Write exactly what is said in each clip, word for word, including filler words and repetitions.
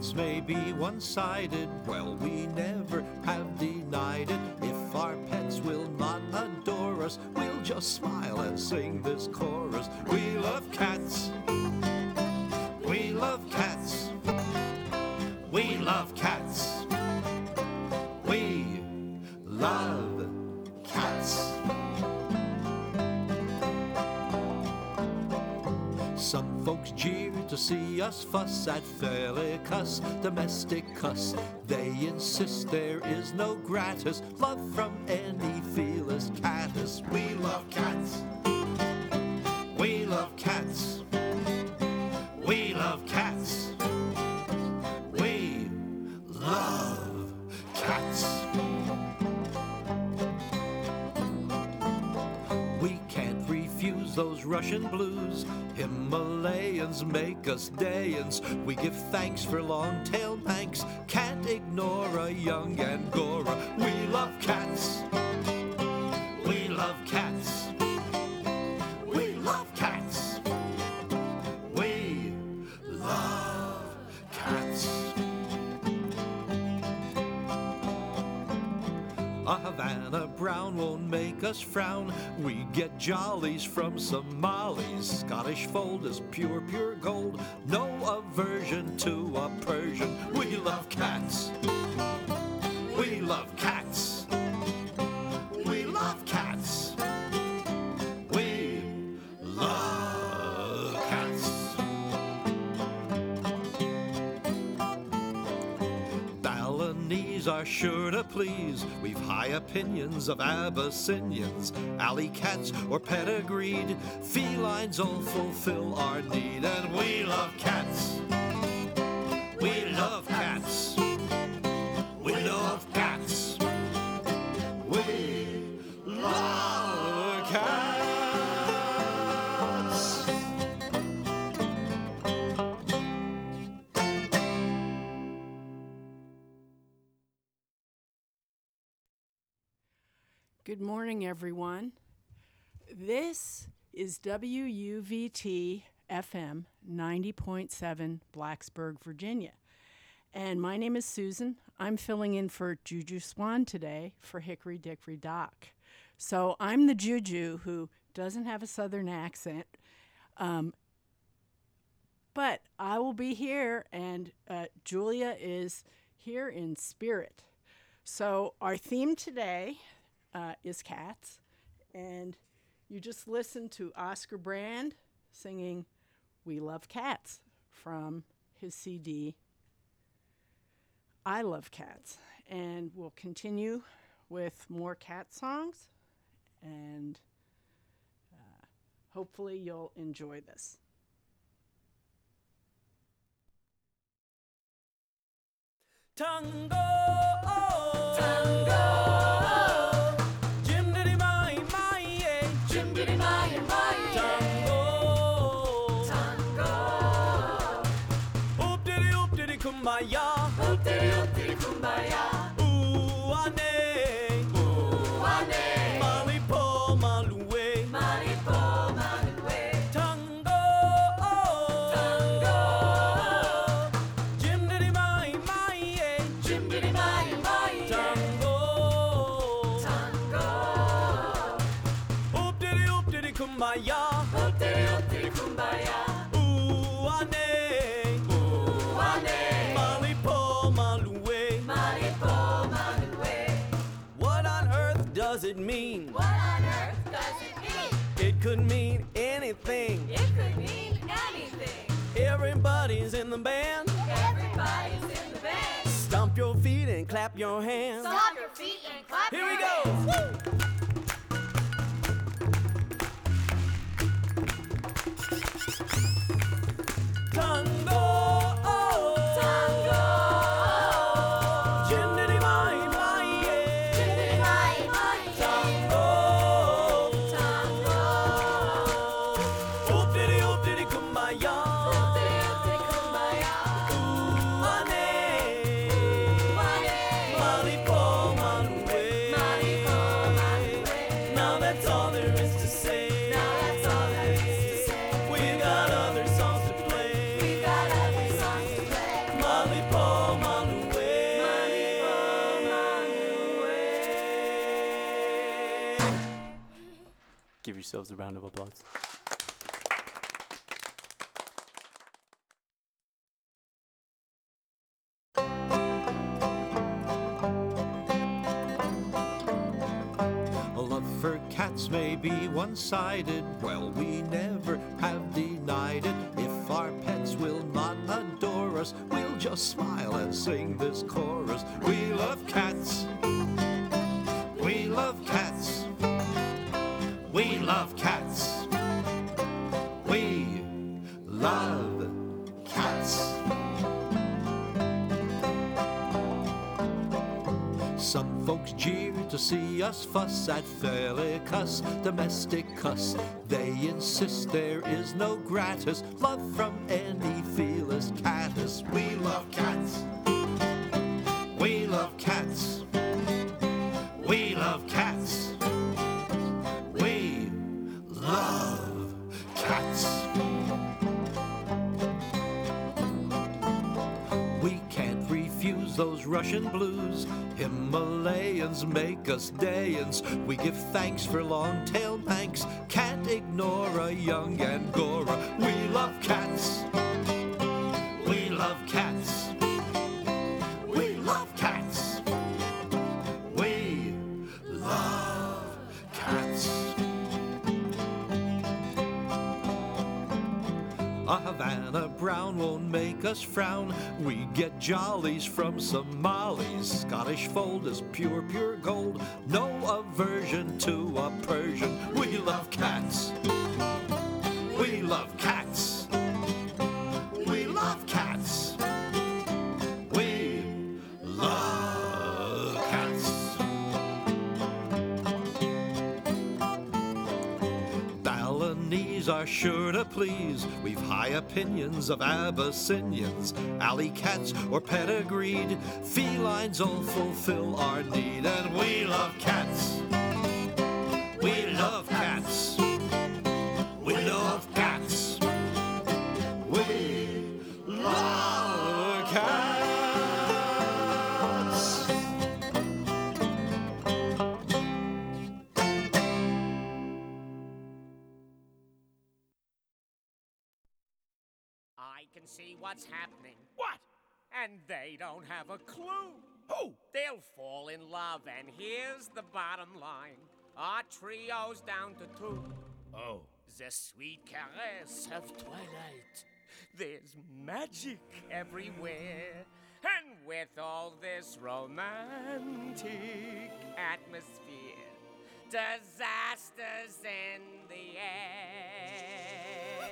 cats may be one-sided, well, we never have denied it. If our pets will not adore us, we'll just smile and sing this chorus. We love cats. We love cats. We love cats. We love cats. Some folks jeer to see us fuss at Felicus Domesticus. They insist there is no gratis love from any Felis catus. We love cats. We love cats. We love cats. We love cats. We can't refuse those Russian blues. Himalayans make us Dayans. We give thanks for long-tailed Manx. Can't ignore a young Angora. We love cats. We love cats. We love cats. We love cats. A Havana brown won't make us frown. We get jollies from Somalis. Scottish fold is pure, pure gold. No aversion to a Persian. We love cats. We love cats. We love cats. We love cats. Balinese are sure to please. We've high opinions of Abyssinians. Alley cats or pedigreed felines all fulfill our need. And we love cats. We love cats. We love cats. We love cats. Good morning, everyone. This is W U V T F M ninety point seven, Blacksburg, Virginia. And my name is Susan. I'm filling in for Juju Swan today for Hickory Dickory Dock. So I'm the Juju who doesn't have a southern accent. Um, but I will be here, and uh, Julia is here in spirit. So our theme today uh, is cats. And you just listened to Oscar Brand singing We Love Cats from his C D, I Love Cats. And we'll continue with more cat songs, and uh, hopefully you'll enjoy this. Tango, oh, tango, Jim diddy my my, Jim diddy my my, tango, tango, oop diddy oop diddy kumbaya, oop diddy oop diddy kumbaya, ooh ane, ooh ane, malipo maluwe, malipo maluwe, tango, oh, tango, Jim diddy my my, Jim diddy my my, tango, tango, oop diddy oop diddy kumbaya, oop diddy oop diddy kumbaya, ooh ane, ooh ane, malipo maluwe, malipo maluwe. What on earth does it mean? What on earth does it mean? It could mean anything. It could mean anything. Everybody's in the band. Everybody's in the band. Stomp your feet and clap your hands. Stomp your feet and clap Here your we go. hands. Woo! Tango, oh, Tango, Jim diddy my my, Jim diddy my my, tango, tango, oop diddy oop diddy kumbaya, oop diddy oop diddy kumbaya, ooh ane, ooh ane, malipo maluwe, malipo yourselves a round of applause. A love for cats may be one-sided. Well, we never have denied it. If our pets will not adore us, we'll just smile and sing this chorus. We love cats. We love cats. We love cats. We love cats. Some folks jeer to see us fuss at Felicus Domesticus. They insist there is no gratis love from any Felis catus. We love cats. We love cats. We love cats. We love cats. We can't refuse those Russian blues. Himalayans make us Dayans. We give thanks for long-tailed Manx. Can't ignore a young Angora. We love cats. We love cats. We love cats. We love cats. A Havana brown won't make us frown. We get jollies from Somalis. Scottish fold is pure, pure gold. No aversion to a Persian. We love cats. We love cats. We love cats. We love cats. Balinese are sure to please. We've high opinions of Abyssinians, alley cats or pedigreed. Felines all fulfill our need, and we love cats. We love cats. We love cats. We love cats. I can see what's happening. What? And they don't have a clue. Who? They'll fall in love, and here's the bottom line. Our trio's down to two. Oh. The sweet caress of twilight. There's magic everywhere. And with all this romantic atmosphere, disasters in the air.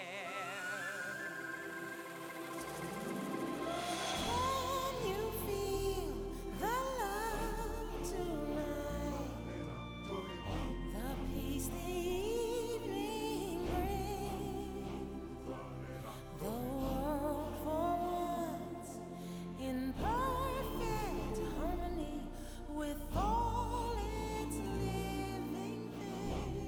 Can you feel the love tonight? The peace the evening brings. The world for once in perfect harmony with all its living things.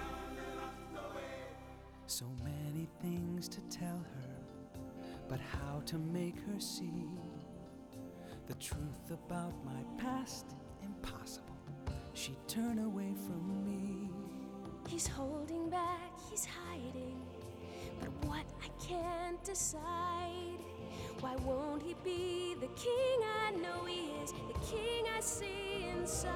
So many things to tell her, but how to make her see the truth about my past? Impossible. She'd turn away from me. He's holding back, he's hiding, but what I can't decide. Why won't he be the king I know he is, the king I see inside?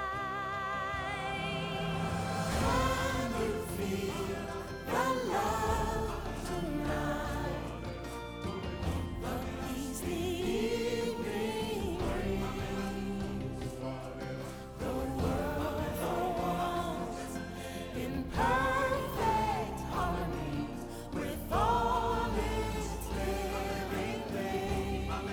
Can you feel the love tonight? The peace the evening brings. The world for once in perfect harmony with all its living things. Can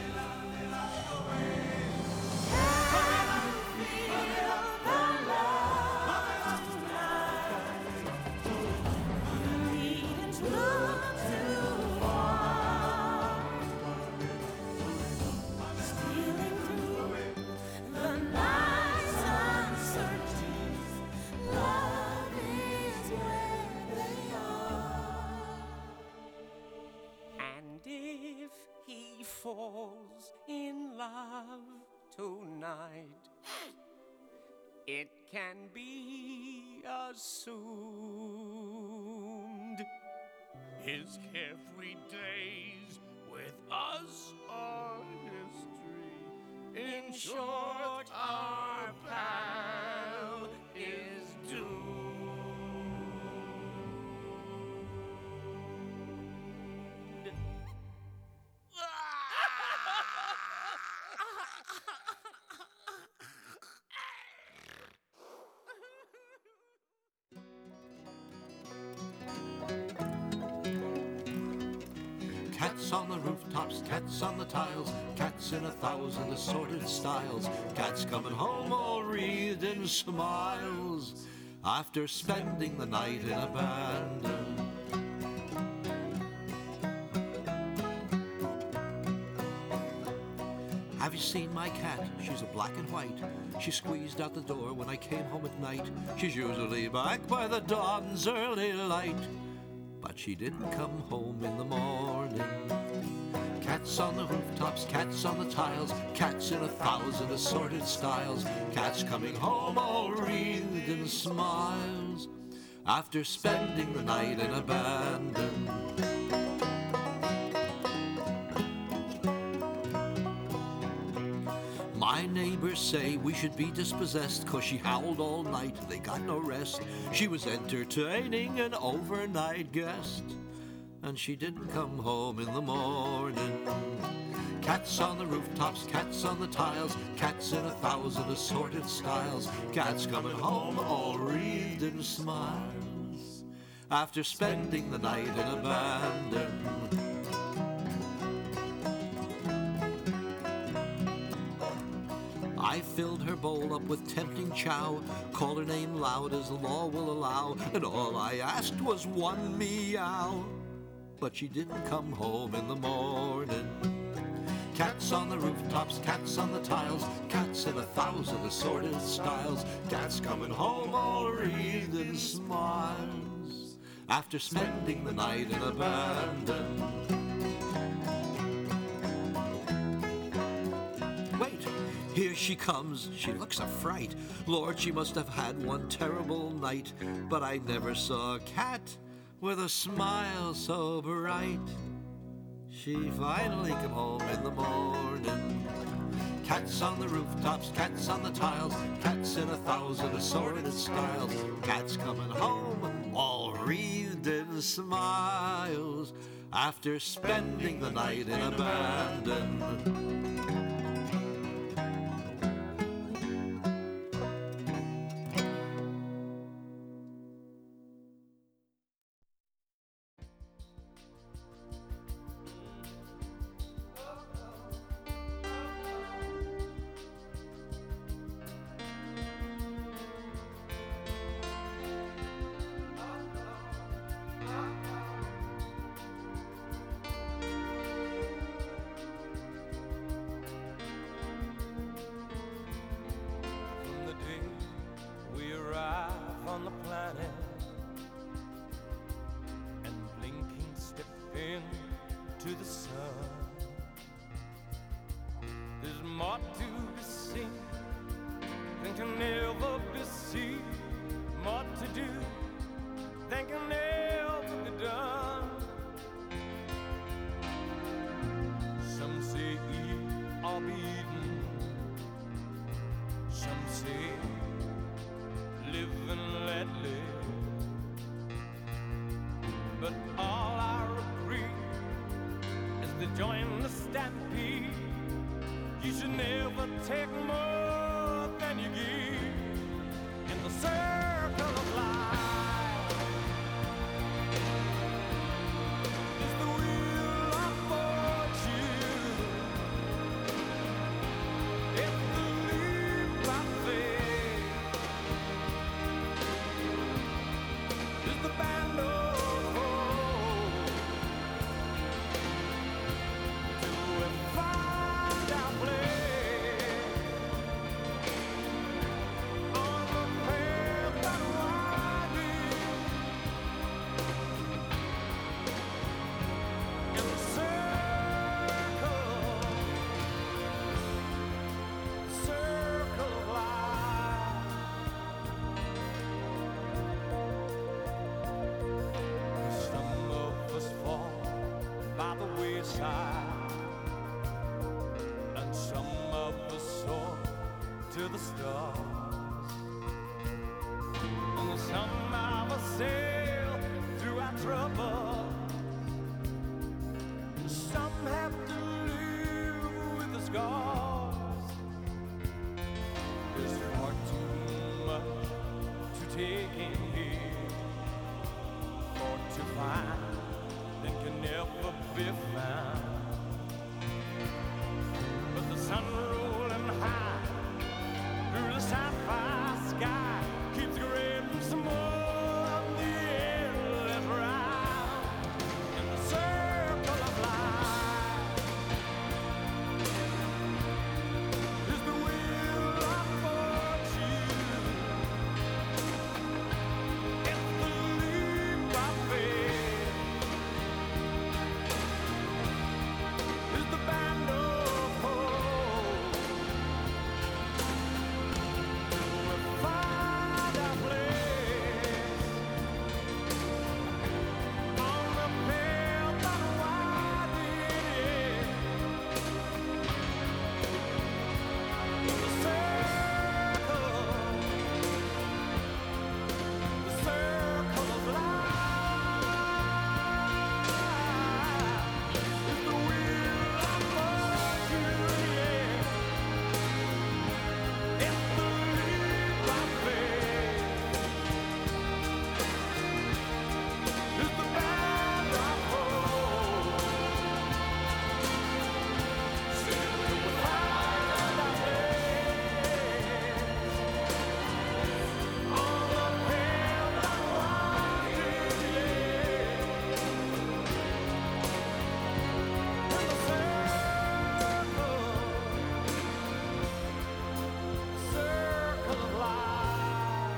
you feel the love tonight? You needn't look too far. Stealing through the night's uncertainties, love is where they are. And if he falls in love tonight, it can be assumed. His carefree days with us are history. In short, our pal is doomed. Cats on the rooftops, cats on the tiles, cats in a thousand assorted styles, cats coming home all wreathed in smiles after spending the night in abandon. Have you seen my cat? She's a black and white. She squeezed out the door when I came home at night. She's usually back by the dawn's early light, but she didn't come home in the morning. Cats on the rooftops, cats on the tiles, cats in a thousand assorted styles, cats coming home all wreathed in smiles after spending the night in abandon. My neighbors say we should be dispossessed 'cause she howled all night, they got no rest. She was entertaining an overnight guest, and she didn't come home in the morning. Cats on the rooftops, cats on the tiles, cats in a thousand assorted styles, cats coming home all wreathed in smiles after spending the night in abandon. I filled her bowl up with tempting chow, called her name loud as the law will allow, and all I asked was one meow. But she didn't come home in the morning. Cats on the rooftops, cats on the tiles, cats in a thousand assorted styles, cats coming home all wreathed in smiles after spending the night in abandon. Here she comes, she looks a fright. Lord, she must have had one terrible night. But I never saw a cat with a smile so bright. She finally came home in the morning. Cats on the rooftops, cats on the tiles, cats in a thousand assorted styles, cats coming home all wreathed in smiles after spending the night in abandon. On the planet and blinking step into the sun, there's more to be seen than can ever be seen, more to do than can ever be done. Some say eat or be eaten, some say live and let live, but all I agree is to join the stampede. You should never take more than you give in the circle of life. It's the wheel of fortune, it's the leap of faith, it's the band of hope. Do we find our place on the path the stars. And somehow I sail through our trouble. Some have to live with the scars. There's far too much to take in here, or to find that can never be found. But the sun rolling high through the sapphire sky keeps grading some more of the endless ride in the circle of life. Is the wheel of fortune? It's the leap of faith. Is the band of hope? We'll find our place on the path unwinding. The circle, the circle of life is the wheel of fortune, yeah. It's the leap of faith. It's the band of hope. Till we find our place on the path unwinding, yeah. In the circle, circle of life.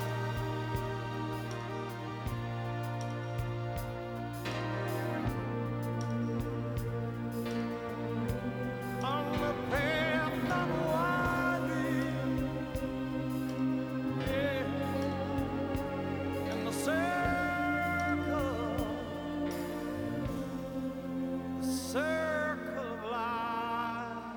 On the path unwinding, yeah. In the circle, the circle of life.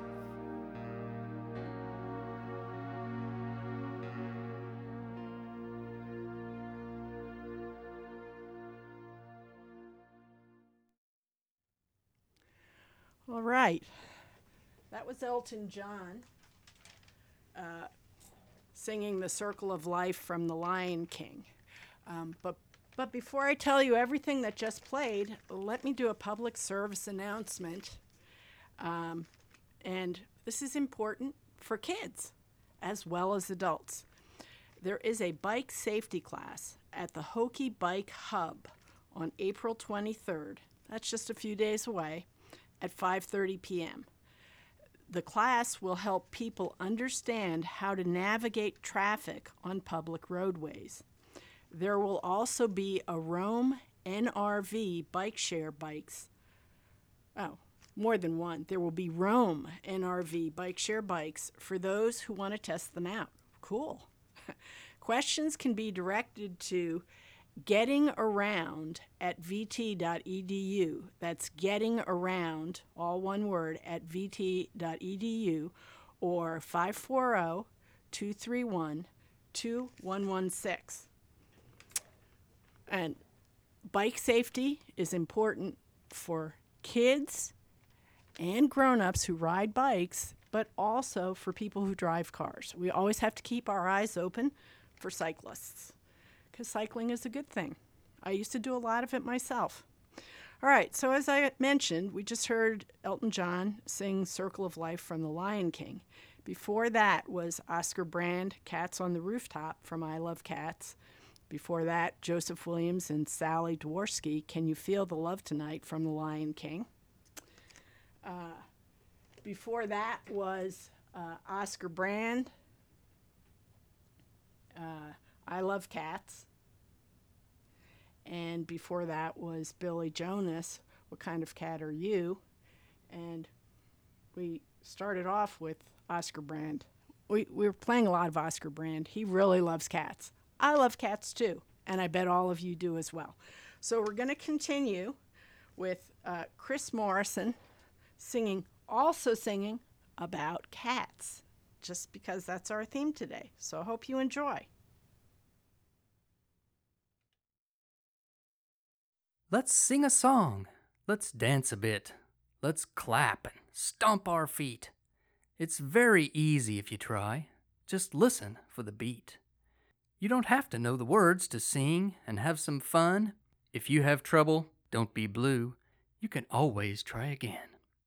All right. That was Elton John uh, singing The Circle of Life from The Lion King. Um, but, but before I tell you everything that just played, let me do a public service announcement. Um, and this is important for kids as well as adults. There is a bike safety class at the Hokie Bike Hub on April twenty-third. That's just a few days away at five thirty p.m. The class will help people understand how to navigate traffic on public roadways. There will also be a Roam N R V bike share bikes. Oh, more than one. There will be Roam N R V bike share bikes for those who want to test them out. Cool. Questions can be directed to getting around at v t dot e d u. That's getting around, all one word, at v t dot e d u or five four zero, two three one, two one one six. And bike safety is important for kids and grown-ups who ride bikes, but also for people who drive cars. We always have to keep our eyes open for cyclists, because cycling is a good thing. I used to do a lot of it myself. All right, so as I mentioned, we just heard Elton John sing Circle of Life from The Lion King. Before that was Oscar Brand, Cats on the Rooftop from I Love Cats. Before that, Joseph Williams and Sally Dworsky, Can You Feel the Love Tonight from The Lion King. Uh, before that was uh, Oscar Brand, uh, I Love Cats. And before that was Billy Jonas, What Kind of Cat Are You? And we started off with Oscar Brand. We, we were playing a lot of Oscar Brand. He really loves cats. I love cats too, and I bet all of you do as well. So we're going to continue with uh, Chris Morrison singing, also singing about cats. just because that's our theme today. So I hope you enjoy. Let's sing a song. Let's dance a bit. Let's clap and stomp our feet. It's very easy if you try. Just listen for the beat. You don't have to know the words to sing and have some fun. If you have trouble, don't be blue. You can always try again.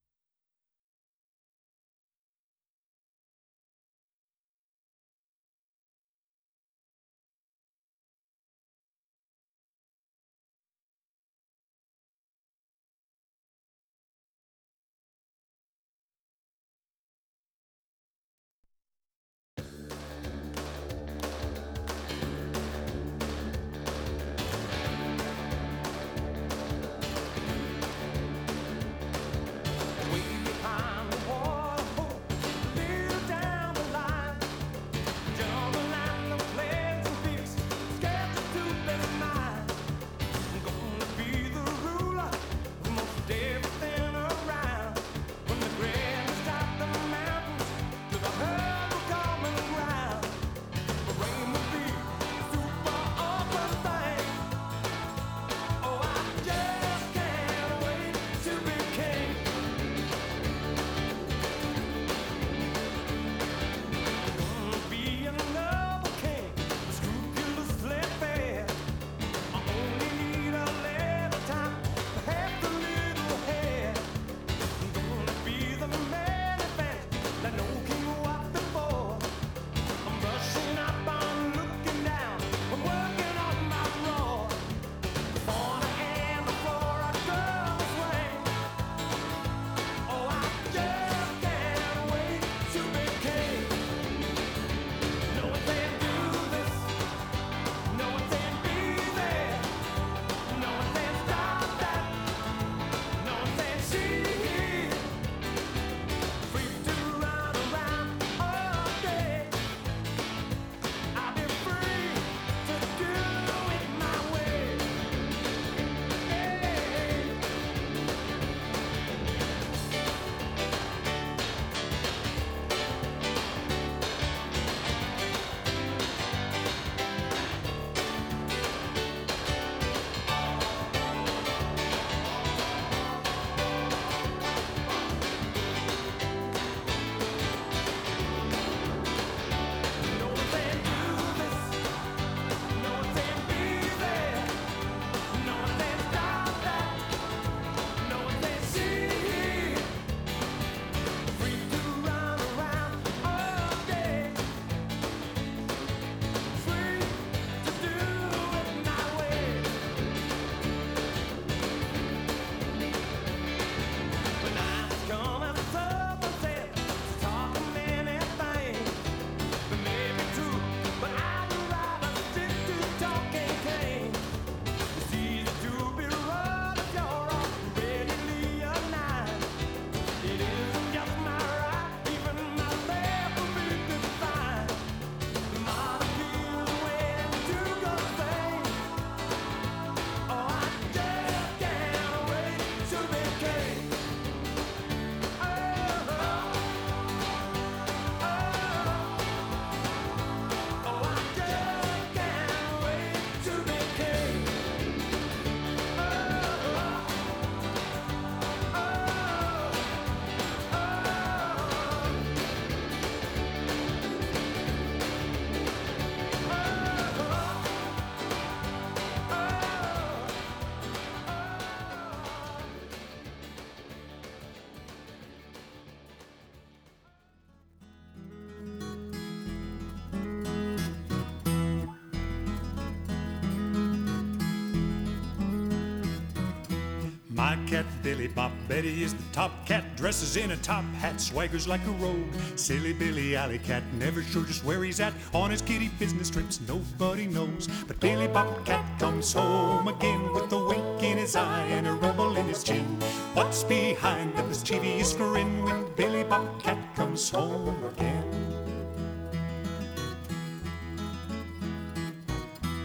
My cat Billy Bob Betty is the top cat, dresses in a top hat, swaggers like a rogue. Silly Billy Alley Cat never sure just where he's at. On his kitty business trips nobody knows. But Billy Bob Cat comes home again with a wink in his eye and a rumble in his chin. What's behind that mischievous grin when Billy Bob Cat comes home again?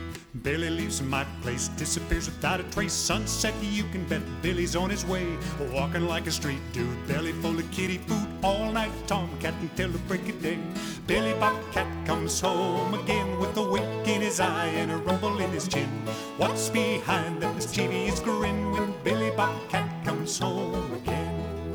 Billy leaves my place, disappears without a trace. Sunset, you can bet Billy's on his way. Walking like a street dude, belly full of kitty food. All night, tomcat until the break of day. Billy Bobcat comes home again with a wink in his eye and a rumble in his chin. What's behind that mischievous grin when Billy Bobcat comes home again?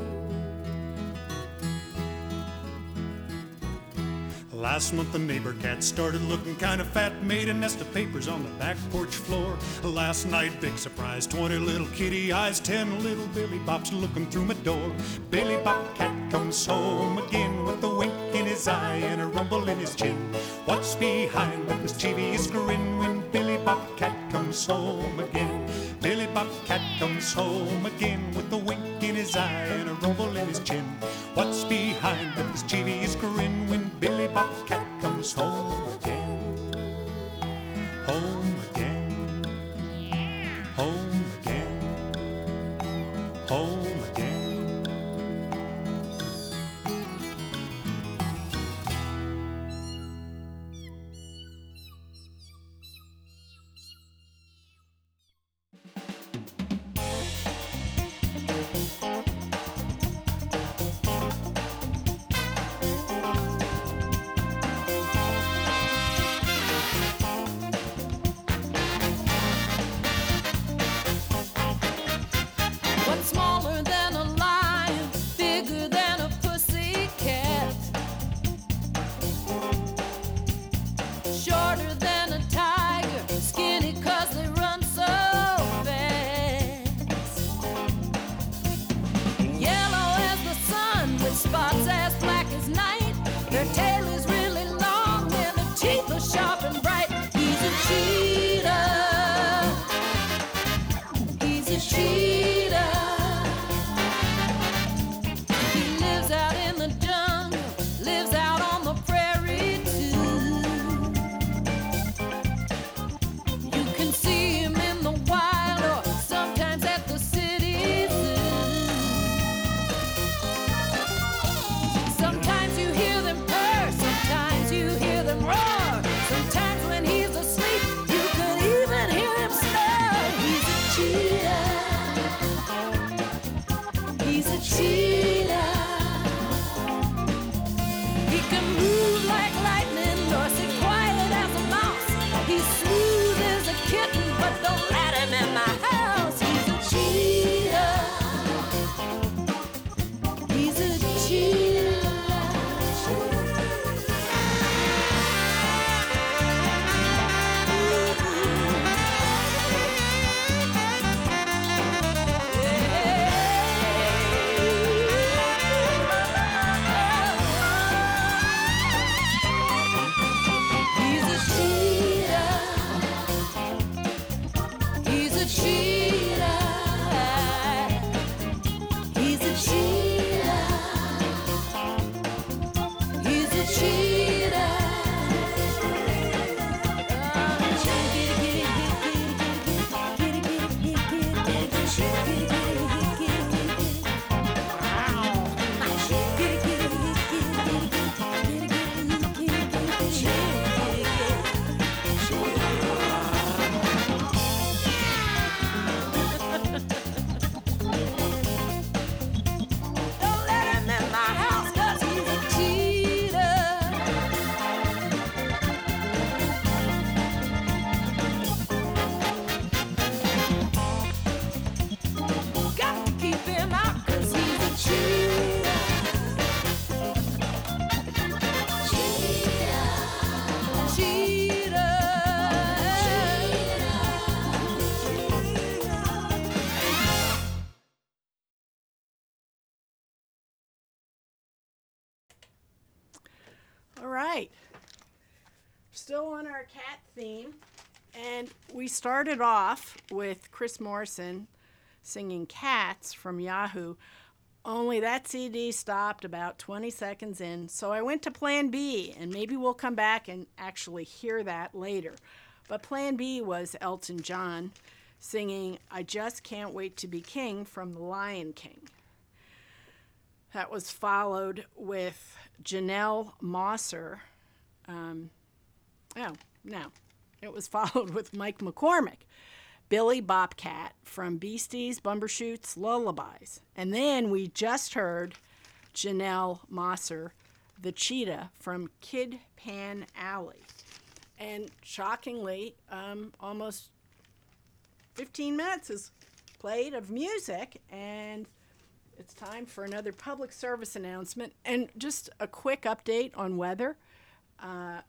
Last month the neighbor cat started looking kind of fat, made a nest of papers on the back porch floor. Last night, big surprise, twenty little kitty eyes, ten little Billy Bops looking through my door. Billy Bobcat comes home again with a wink in his eye and a rumble in his chin. What's behind that mischievous grin when Billy Bobcat comes home again? Billy Bobcat comes home again with a wink in his eye and a rumble in his chin. What's behind that mischievous grin when Billy Bobcat comes home again? Home again. Home again. Home again. What's smaller than a lion, bigger than a pussy cat? Shorter than a tiger, skinny 'cause they run so fast. Yellow as the sun with spots as black as night. Their tail is really long and their teeth are sharp and bright. He's a cheetah. He's a cheetah. He lives out in the jungle, lives out on the prairie too. You can see him in the wild or sometimes at the city zoo. Sometimes you hear them purr, sometimes you hear them roar. Sometimes when he's asleep, you can even hear him snore. He's a cheetah. He's a cheetah. He can move like lightning or sit quiet as a mouse. He's smooth as a kitten, but don't let him in my house. He's a cheetah. He's a cheetah. He's a cheetah. He's a cheetah. He's a cheetah. He's a cheetah. Don't let him in my house 'cause he's a cheetah. Got to keep him out 'cause he's a cheetah. Cheetah. Cheetah. All right. Still on our cat theme. And we started off with Chris Morrison singing Cats from Yahoo. Only that C D stopped about twenty seconds in. So I went to Plan B, and maybe we'll come back and actually hear that later. But Plan B was Elton John singing I Just Can't Wait to Be King from The Lion King. That was followed with Janelle Mosser. Um, oh, no. It was followed with Mike McCormick, Billy Bobcat from Beasties, Bumbershoots, Lullabies. And then we just heard Janelle Mosser, the cheetah from Kid Pan Alley. And shockingly, um, almost fifteen minutes is played of music, and it's time for another public service announcement. And just a quick update on weather. Uh,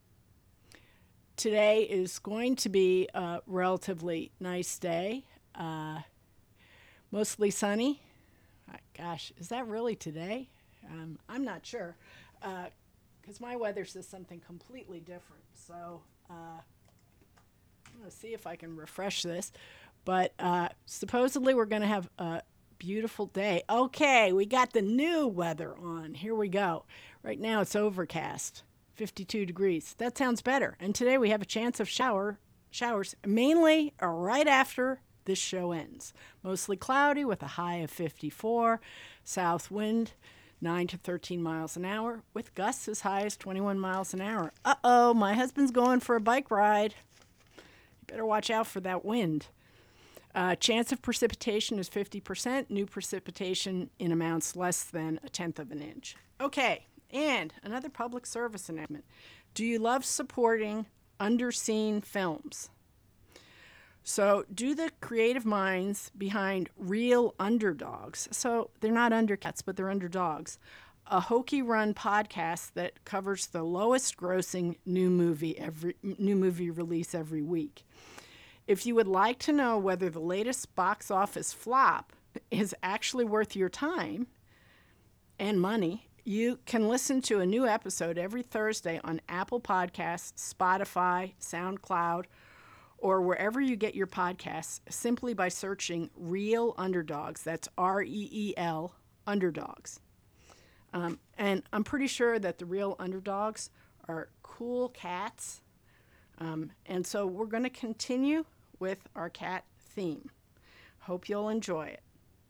today is going to be a relatively nice day, uh, mostly sunny. Uh, gosh, is that really today? Um, I'm not sure, because uh, my weather says something completely different. So uh, I'm going to see if I can refresh this. But uh, supposedly we're going to have a beautiful day. Okay, we got the new weather on. Here we go. Right now it's overcast, fifty-two degrees. That sounds better. And today we have a chance of shower showers, mainly right after this show ends. Mostly cloudy with a high of fifty-four. South wind, nine to thirteen miles an hour, with gusts as high as twenty-one miles an hour. Uh-oh, my husband's going for a bike ride. You better watch out for that wind. Uh, chance of precipitation is fifty percent. New precipitation in amounts less than a tenth of an inch. Okay, and another public service announcement. Do you love supporting underseen films? So do the creative minds behind Real Underdogs. So they're not undercats, but they're underdogs. A hokey run podcast that covers the lowest grossing new movie every new movie release every week. If you would like to know whether the latest box office flop is actually worth your time and money, you can listen to a new episode every Thursday on Apple Podcasts, Spotify, SoundCloud, or wherever you get your podcasts, simply by searching Real Underdogs. That's R E E L, Underdogs. Um, and I'm pretty sure that the Real Underdogs are cool cats. Um, and so we're going to continue with our cat theme. Hope you'll enjoy it.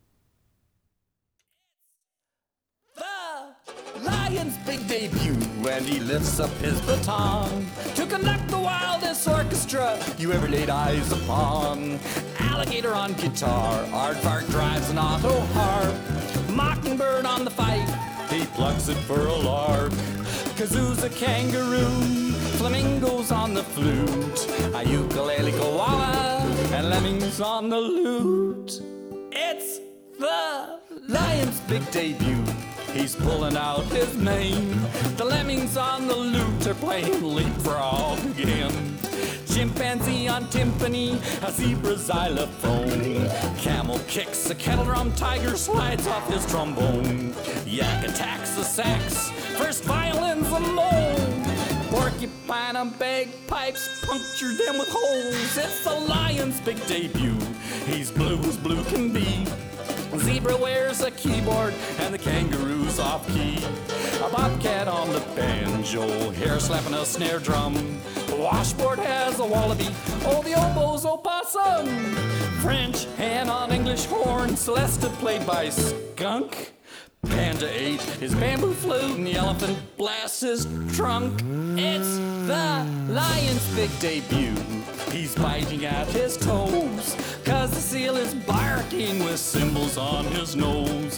The Lion's big debut, and he lifts up his baton to conduct the wildest orchestra you ever laid eyes upon. Alligator on guitar, Aardvark drives an auto harp, Mockingbird on the fife, he plucks it for a lark. Kazoo's a kangaroo, flamingos on the flute, a ukulele koala, and lemmings on the lute. It's the Lion's big debut. He's pulling out his mane. The lemmings on the lute are playing leapfrog again. Chimpanzee on timpani, a zebra xylophone. Camel kicks a kettle drum, tiger slides off his trombone. Yak attacks the sax, first violin's a moan. Porcupine on bagpipes, puncture them with holes. It's the Lion's big debut. He's blue as blue can be. Zebra wears a keyboard and the kangaroo's off key. A bobcat on the banjo, hair slapping a snare drum. The washboard has a wallaby, oh the oboe's opossum. French hen on English horn, Celesta played by skunk. Panda ate his bamboo flute and the elephant blasts his trunk. It's the Lion's big debut. He's biting at his toes, cause the seal is barking with cymbals on his nose.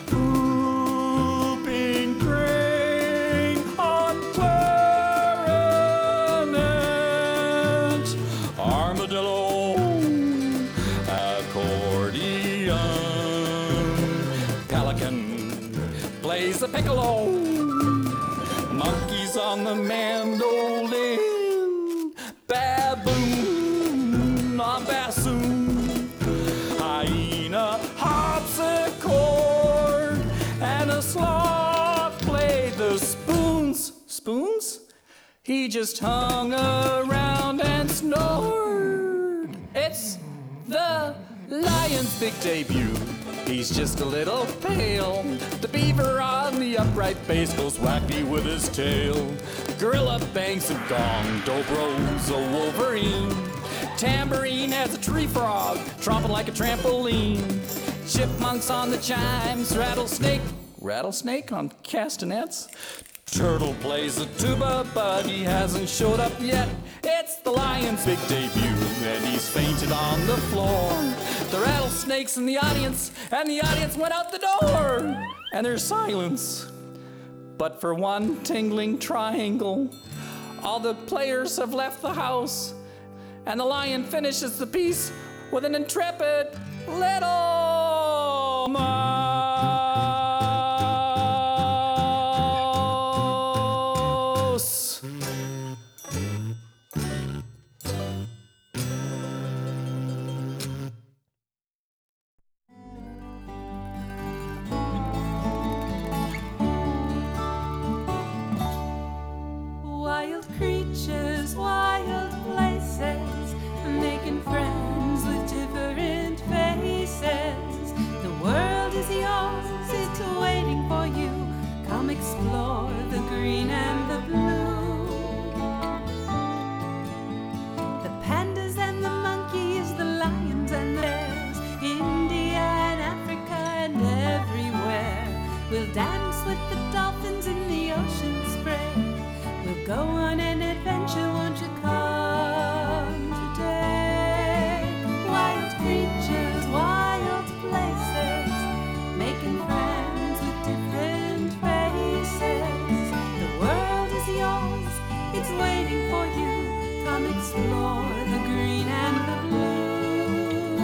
Whooping crane on clarinet, armadillo, accordion, pelican plays the piccolo, monkeys on the mandolin, baboon on bassoon, hyena harpsichord, and a sloth played the spoons. Spoons? He just hung around and snored. It's the Lion's big debut. He's just a little pale. The beaver on the upright bass goes wacky with his tail. Gorilla bangs a gong, Dobro's a wolverine. Tambourine has a tree frog, tromping like a trampoline. Chipmunks on the chimes, rattlesnake, rattlesnake on castanets. Turtle plays the tuba, but he hasn't showed up yet. It's the lion's big debut, and he's fainted on the floor. The rattlesnakes in the audience, and the audience went out the door. And there's silence, but for one tingling triangle. All the players have left the house, and the lion finishes the piece with an intrepid little mouse. Wild creatures, wild places, making friends with different faces. The world is yours, it's waiting for you. Come explore the green and the blue. The pandas and the monkeys, the lions and the bears, India and Africa and everywhere. We'll dance with the dolphins in the ocean spray. We'll go on an adventure, won't you come today? Wild creatures, wild places, making friends with different faces. The world is yours, it's waiting for you. Come explore the green and the blue.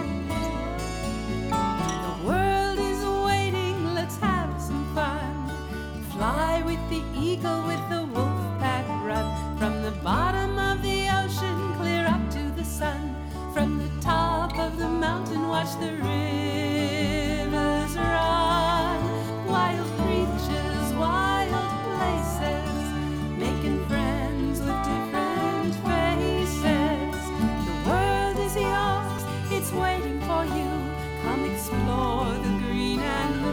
The world is waiting, let's have some fun. Fly with the eagle, with the wolf pack run. From the bottom of the ocean, clear up to the sun. From the top of the mountain, watch the rivers run. Wild creatures, wild places, making friends with different faces. The world is yours, it's waiting for you. Come explore the green and the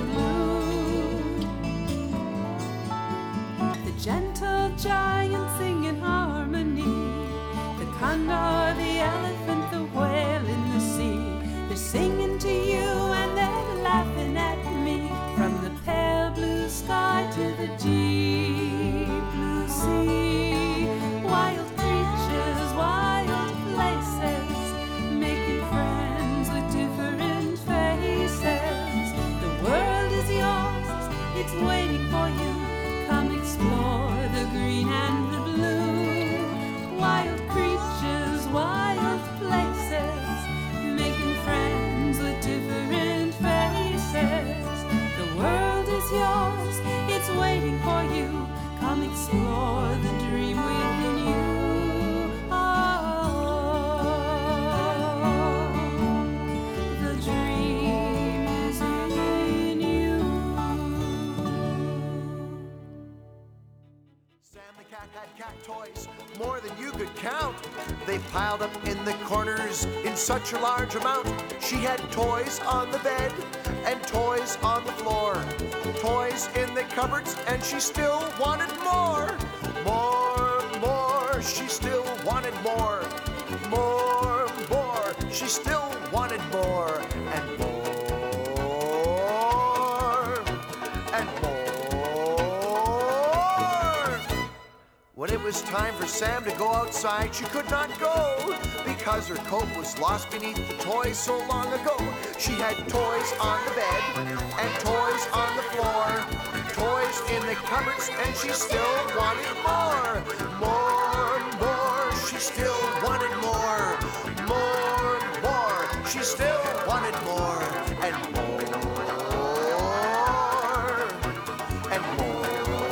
blue. The gentle giant sing in harmony. The condor, the elephant, the whale in the sea. They're singing to you and they're laughing at me. From the pale blue sky to the deep blue sea. Wild creatures, wild places, making friends with different faces. The world is yours, it's waiting for you. Come explore the green and the blue. Wild creatures, wild places, making friends with different faces. The world is yours, it's waiting for you. Come explore the dream within you. Oh, the dream is in you. Sam the cat had cat toys, more than you could count. They piled up in the corners in such a large amount. She had toys on the bed and toys on the floor. Toys in the cupboards, and she still wanted more. More, more, she still wanted more. More, more, she still wanted more. And more, and more. When it was time for Sam to go outside, she could not go because her coat was lost beneath the toys so long ago. She had toys on the bed and toys on the floor, toys in the cupboards, and she still wanted more. More, more, she still wanted more. More, more, she still wanted more. And more, and more.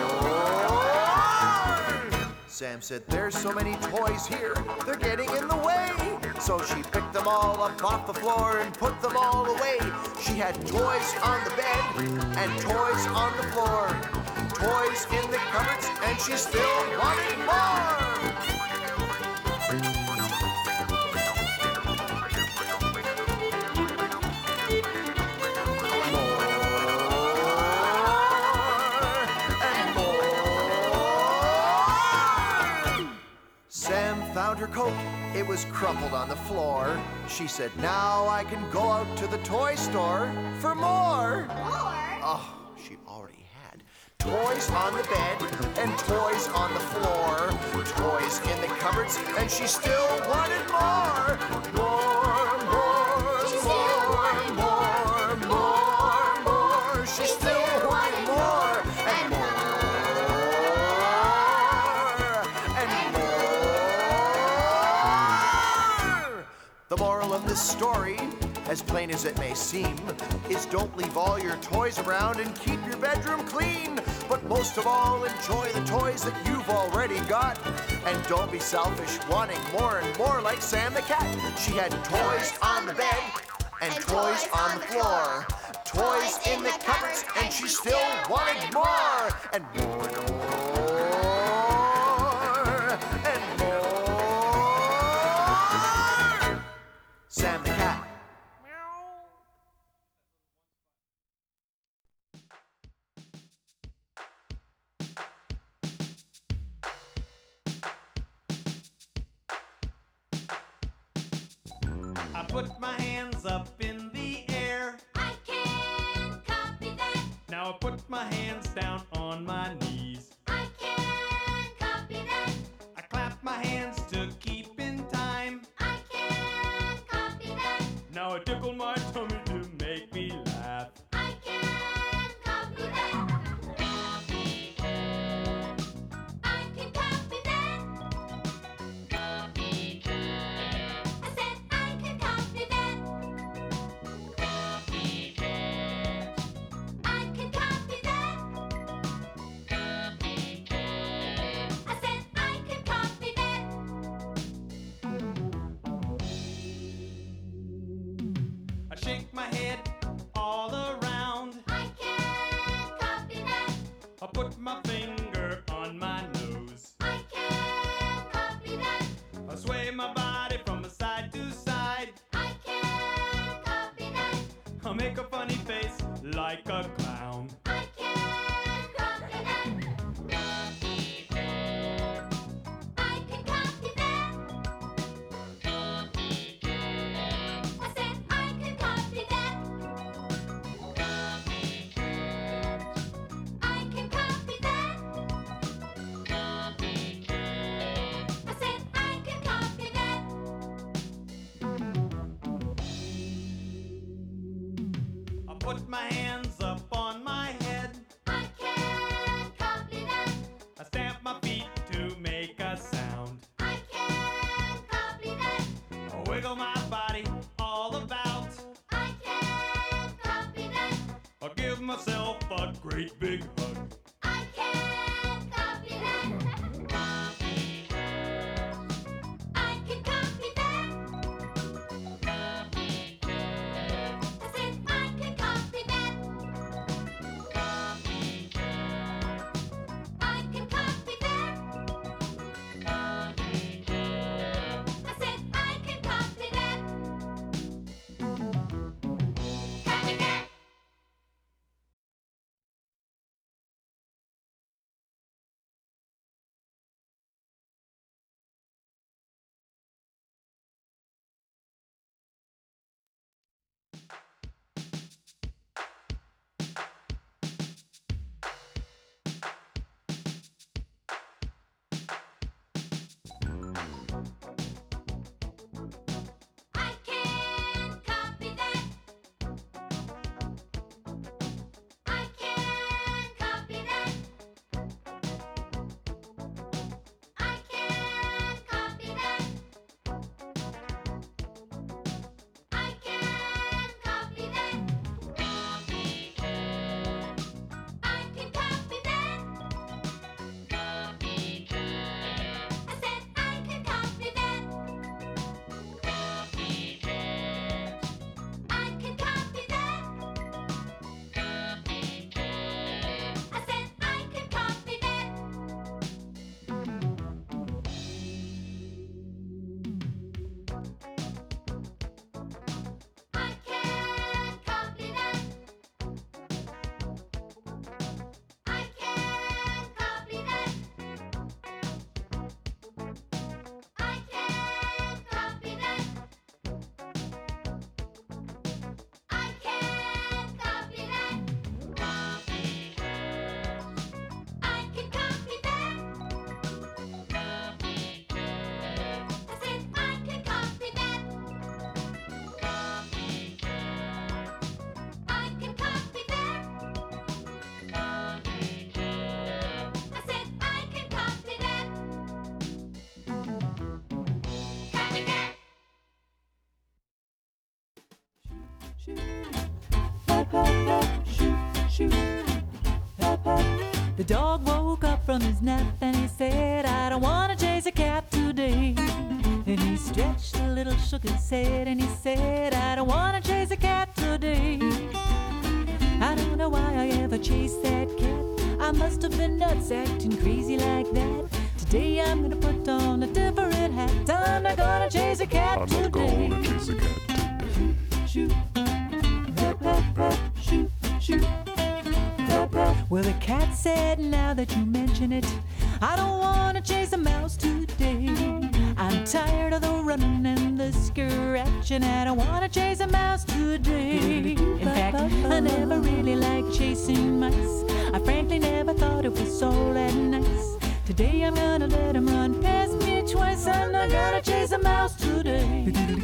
Sam said, there's so many toys here, they're getting in the way. So she picked them all up off the floor and put them all away. She had toys on the bed and toys on the floor, toys in the cupboards, and she still wanted more. Found her coat, it was crumpled on the floor. She said, now I can go out to the toy store for more. More? Oh, she already had. Toys on the bed and toys on the floor. Toys in the cupboards and she still wanted more. More, more, more, more, more, more. She still wanted more and more and more. The moral of this story, as plain as it may seem, is don't leave all your toys around and keep your bedroom clean. But most of all, enjoy the toys that you've already got. And don't be selfish, wanting more and more like Sam the cat. She had toys on the bed and toys on the floor. Toys in the cupboards and she still wanted more and more and more. Sam the cat. I put my hands up in the air. I can't copy that. Now I put my hands down on my knees. I can't copy that. I clap my hands to keep in time. I can't copy that. Now I tickle my tummy to make me laugh. I can't copy that. I can copy that. I said I can copy that. I can copy that. I said I can copy that. I shake my head all around. I can't copy that. I put my finger on my nose. I can't copy that. I sway my body from side to side. I can't copy that. I make a funny face like a clown. I can't copy that. I can copy that. I said I can copy that. I can copy that. I said I can copy that. I put my hands up on my head. I can't copy that. I stamp my feet to make a sound. I can't copy that. I wiggle my body all about. I can't copy that. I give myself a great big hug. I can't copy that. I can copy that. I said I can copy that. I can copy that. I said I can copy that. Copy that. The dog woke up from his nap and he said, I don't want to chase a cat today. And he stretched a little, shook his head, and he said, I don't want to chase a cat today. I don't know why I ever chased that cat. I must have been nuts acting crazy like that. Today I'm gonna put on a different hat. I'm not gonna chase a cat I'm today. not gonna chase a cat today. Shoot, rap, rap, rap, shoot, shoot, rap, rap. Well, the cat said, now that you mention it, I don't wanna chase a mouse today. I'm tired of the running and the scratching. I don't wanna chase a mouse today. In fact, I never really liked chasing mice. I frankly never thought it was all that nice. Today I'm gonna let him run past me twice. I'm not gonna chase a mouse today.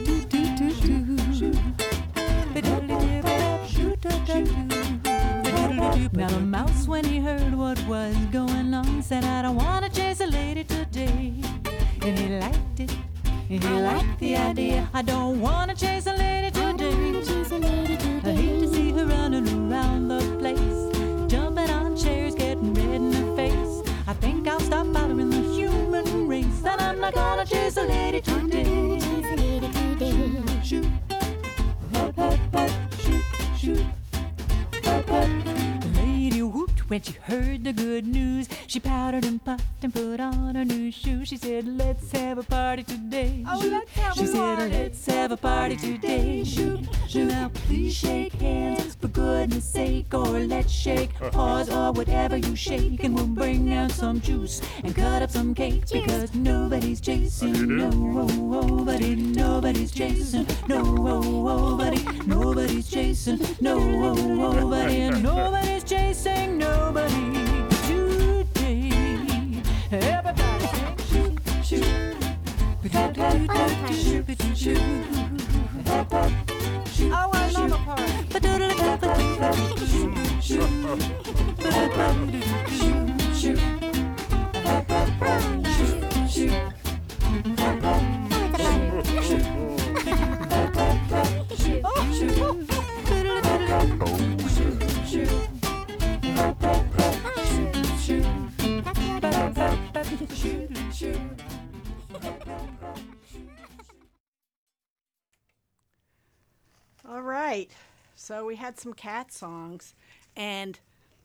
Now the mouse, when he heard what was going on, said, I don't wanna chase a lady today. And he liked it, and he liked the idea. I don't wanna chase a lady today. I hate to see her running around the place, jumping on chairs, getting red in the face. I think I'll stop bothering the human race, and I'm not gonna chase a lady today. Shoot, shoot, hop, hop, hop, shoot, shoot, hop, hop. The lady whooped when she heard the good news. She powdered and puffed and put on her new shoes. She said, let's have a party today. Oh, let's have she a said, party. let's have a party today. Shoot, shoot, now please shake hands for goodness sake, or let's shake, pause, or whatever you shake, and we'll bring out some juice and cut up some cake, because nobody's chasing, no, nobody, nobody's chasing, no, nobody, nobody's chasing, no, nobody, and nobody's chasing nobody today. Everybody shoot, shoot, shoot, shoot, Oh, I love a party. All right. So we had some cat songs, and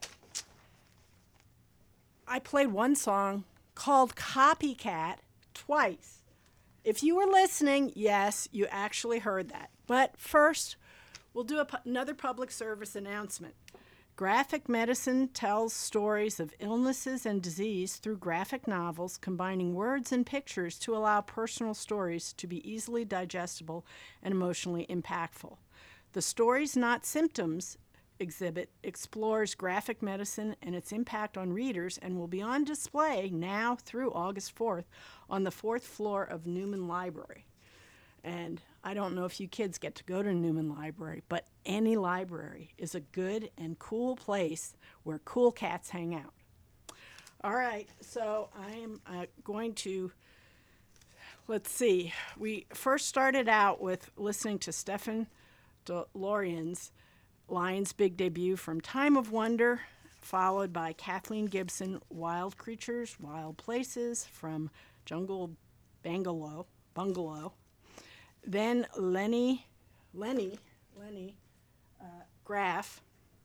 I played one song called Copycat twice. If you were listening, yes, you actually heard that. But first, we'll do a pu- another public service announcement. Graphic medicine tells stories of illnesses and disease through graphic novels, combining words and pictures to allow personal stories to be easily digestible and emotionally impactful. The Stories Not Symptoms exhibit explores graphic medicine and its impact on readers, and will be on display now through August fourth on the fourth floor of Newman Library. And I don't know if you kids get to go to Newman Library, but any library is a good and cool place where cool cats hang out. All right, so I am uh, going to, let's see, we first started out with listening to Stephen DeLorean's Lion's Big Debut from Time of Wonder, followed by Kathleen Gibson, Wild Creatures, Wild Places from Jungle Bungalow, Bungalow. Then Lenny, Lenny, Lenny uh, Graff,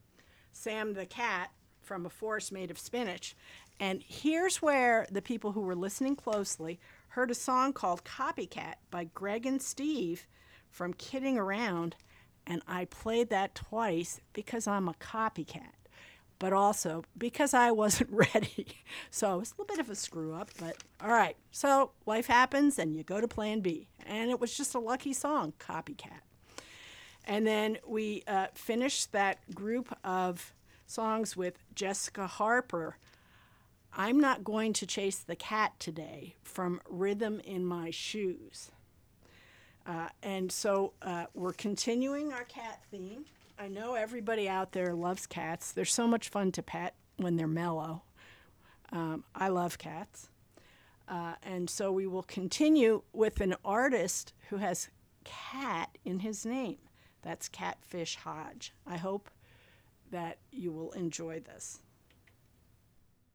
Sam the Cat from A Forest Made of Spinach. And here's where the people who were listening closely heard a song called Copycat by Greg and Steve from Kidding Around. And I played that twice because I'm a copycat, but also because I wasn't ready. So it's a little bit of a screw up, but all right. So life happens and you go to plan B. And it was just a lucky song, Copycat. And then we uh, finished that group of songs with Jessica Harper, I'm Not Going to Chase the Cat Today, from Rhythm in My Shoes. Uh, and so uh, we're continuing our cat theme. I know everybody out there loves cats. They're so much fun to pet when they're mellow. Um, I love cats. Uh, and so we will continue with an artist who has cat in his name. That's Catfish Hodge. I hope that you will enjoy this.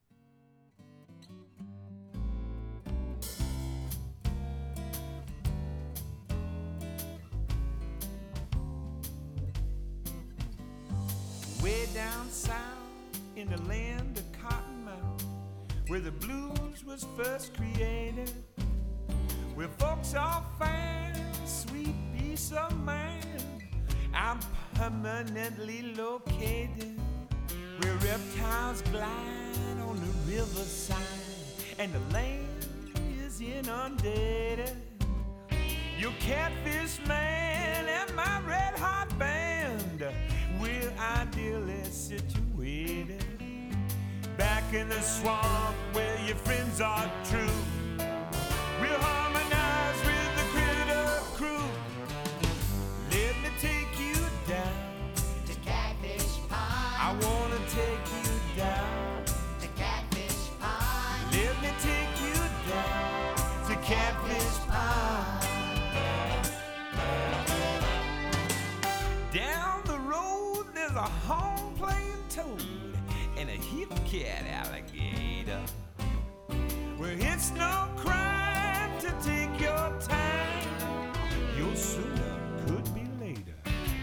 way down south in the land of Cotton Mouth, where the blues was first created, where folks all find sweet peace of mind. I'm permanently located where reptiles glide on the riverside and the land is inundated. Your catfish man and my red hot band, we're ideally situated back in the swamp where your friends are true. We'll harmonize with the critter crew. Let me take you down to Catfish Pond. I wanna take you down to Catfish Pond. Let me take you down to Catfish Pond. Down the road there's a home playing toad and a hip cat alligator, where it's no crime to take your time. Your sooner could be later.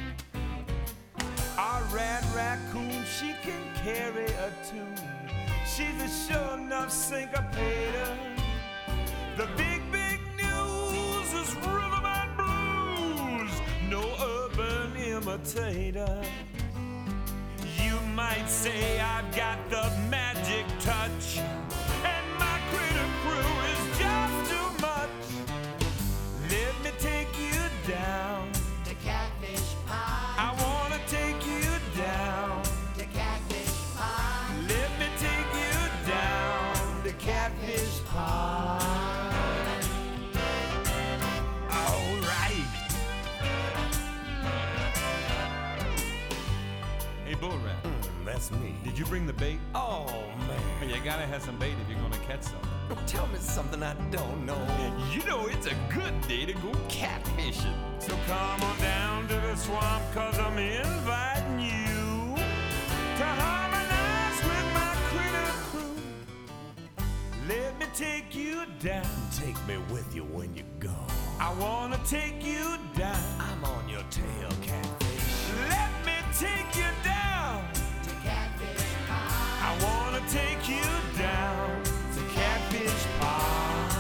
Our rat raccoon, she can carry a tune. She's a sure enough syncopator. The big, big news is rhythm and blues, no urban imitator. You might say I've got the magic touch, and my critter crew is just too much. Let me take you down to Catfish Pond. I wanna take you down to Catfish Pond. Let me take you down to Catfish Pond. All right. Hey, Bull Rat. Mm, that's me. Did you bring the bait? Oh, man. You gotta have some bait if you're gonna catch something. Tell me something I don't know. You know it's a good day to go catfishing. So come on down to the swamp, cause I'm inviting you to harmonize with my critter crew. Let me take you down. Take me with you when you go. I wanna take you down. I'm on your tail, catfish. Let me take you down to Catfish Pond. I wanna take you down to Catfish Pond.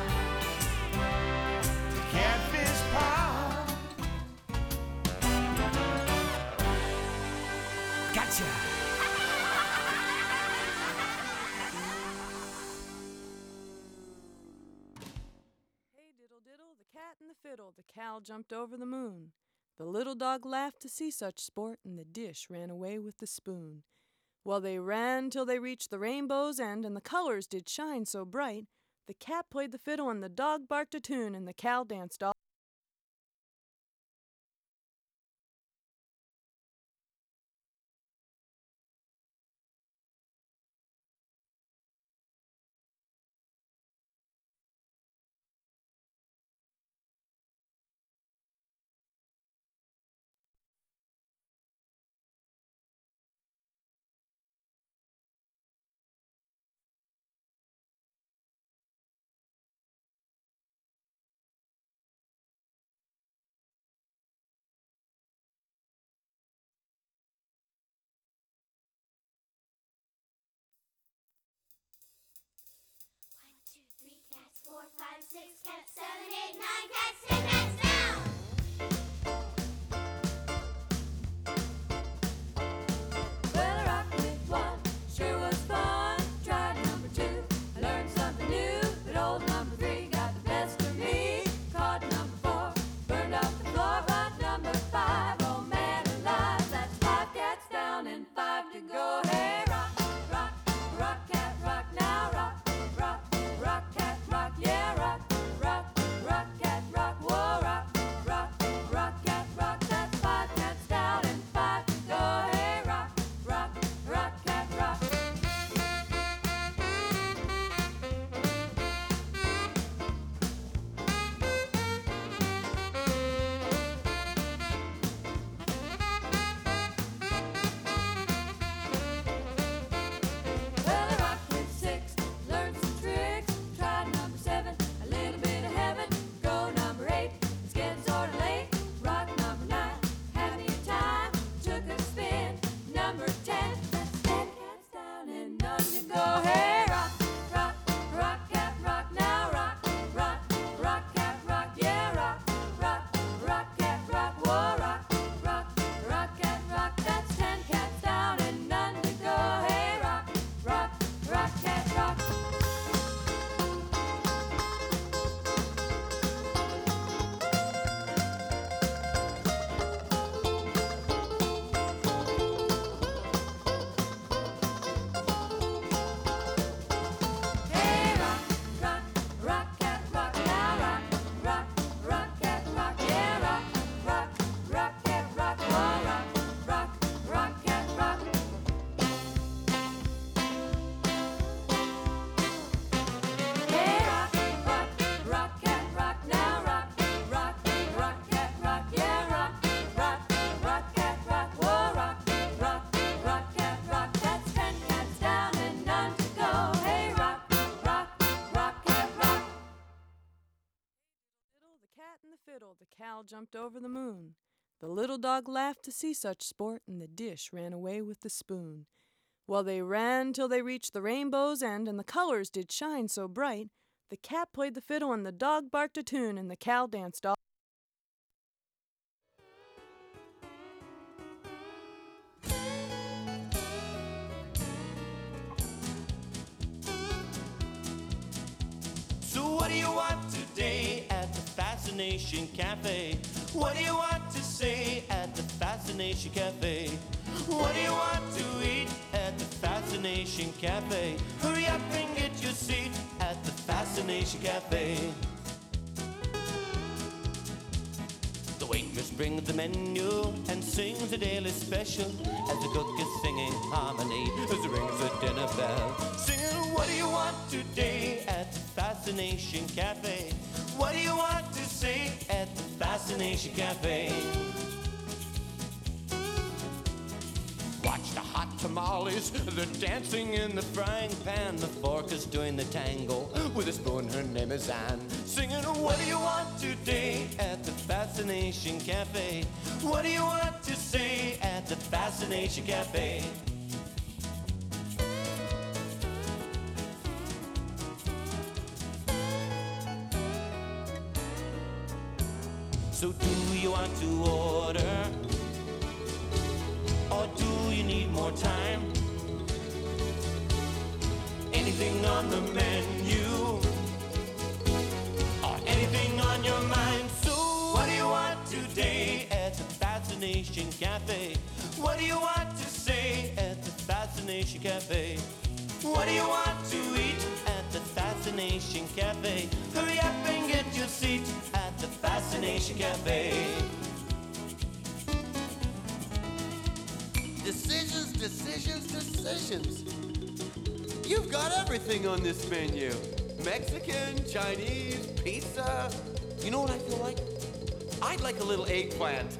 To Catfish Pond. Gotcha. Hey, diddle diddle, the cat and the fiddle, the cow jumped over the moon. The little dog laughed to see such sport, and the dish ran away with the spoon. Well, they ran till they reached the rainbow's end, and the colors did shine so bright. The cat played the fiddle, and the dog barked a tune, and the cow danced all cat and the fiddle, the cow jumped over the moon. The little dog laughed to see such sport, and the dish ran away with the spoon. Well, they ran till they reached the rainbow's end, and the colors did shine so bright. The cat played the fiddle, and the dog barked a tune, and the cow danced all. So what do you want today at the Fascination Cafe? What do you want to say at the Fascination Cafe? What do you want to eat at the Fascination Cafe? Hurry up and get your seat at the Fascination Cafe. The waitress brings the menu and sings a daily special as the cook is singing harmony as it rings the dinner bell. Singing, what do you want today at the Fascination Cafe? What do you want to say at the Fascination Cafe? Watch the hot tamales, they're dancing in the frying pan. The fork is doing the tango with a spoon, her name is Anne. Singing, what do you want today at the Fascination Cafe? What do you want to say at the Fascination Cafe? So do you want to order? Or do you need more time? Anything on the menu? Or anything on your mind? So what do you want today at the Fascination Cafe? What do you want to say at the Fascination Cafe? What do you want to eat at the Fascination Cafe? Hurry up and get your seat at the Fascination Cafe. Decisions, decisions, decisions. You've got everything on this menu. Mexican, Chinese, pizza. You know what I feel like? I'd like a little eggplant.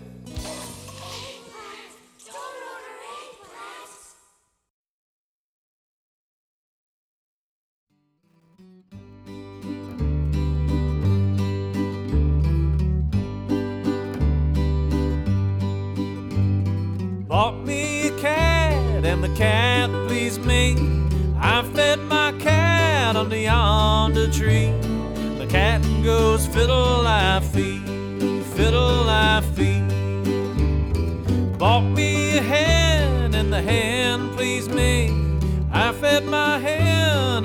Bought me a cat and the cat pleased me. I fed my cat under yonder tree. The cat goes fiddle I feed, fiddle I feed. Bought me a hen and the hen pleased me. I fed my hen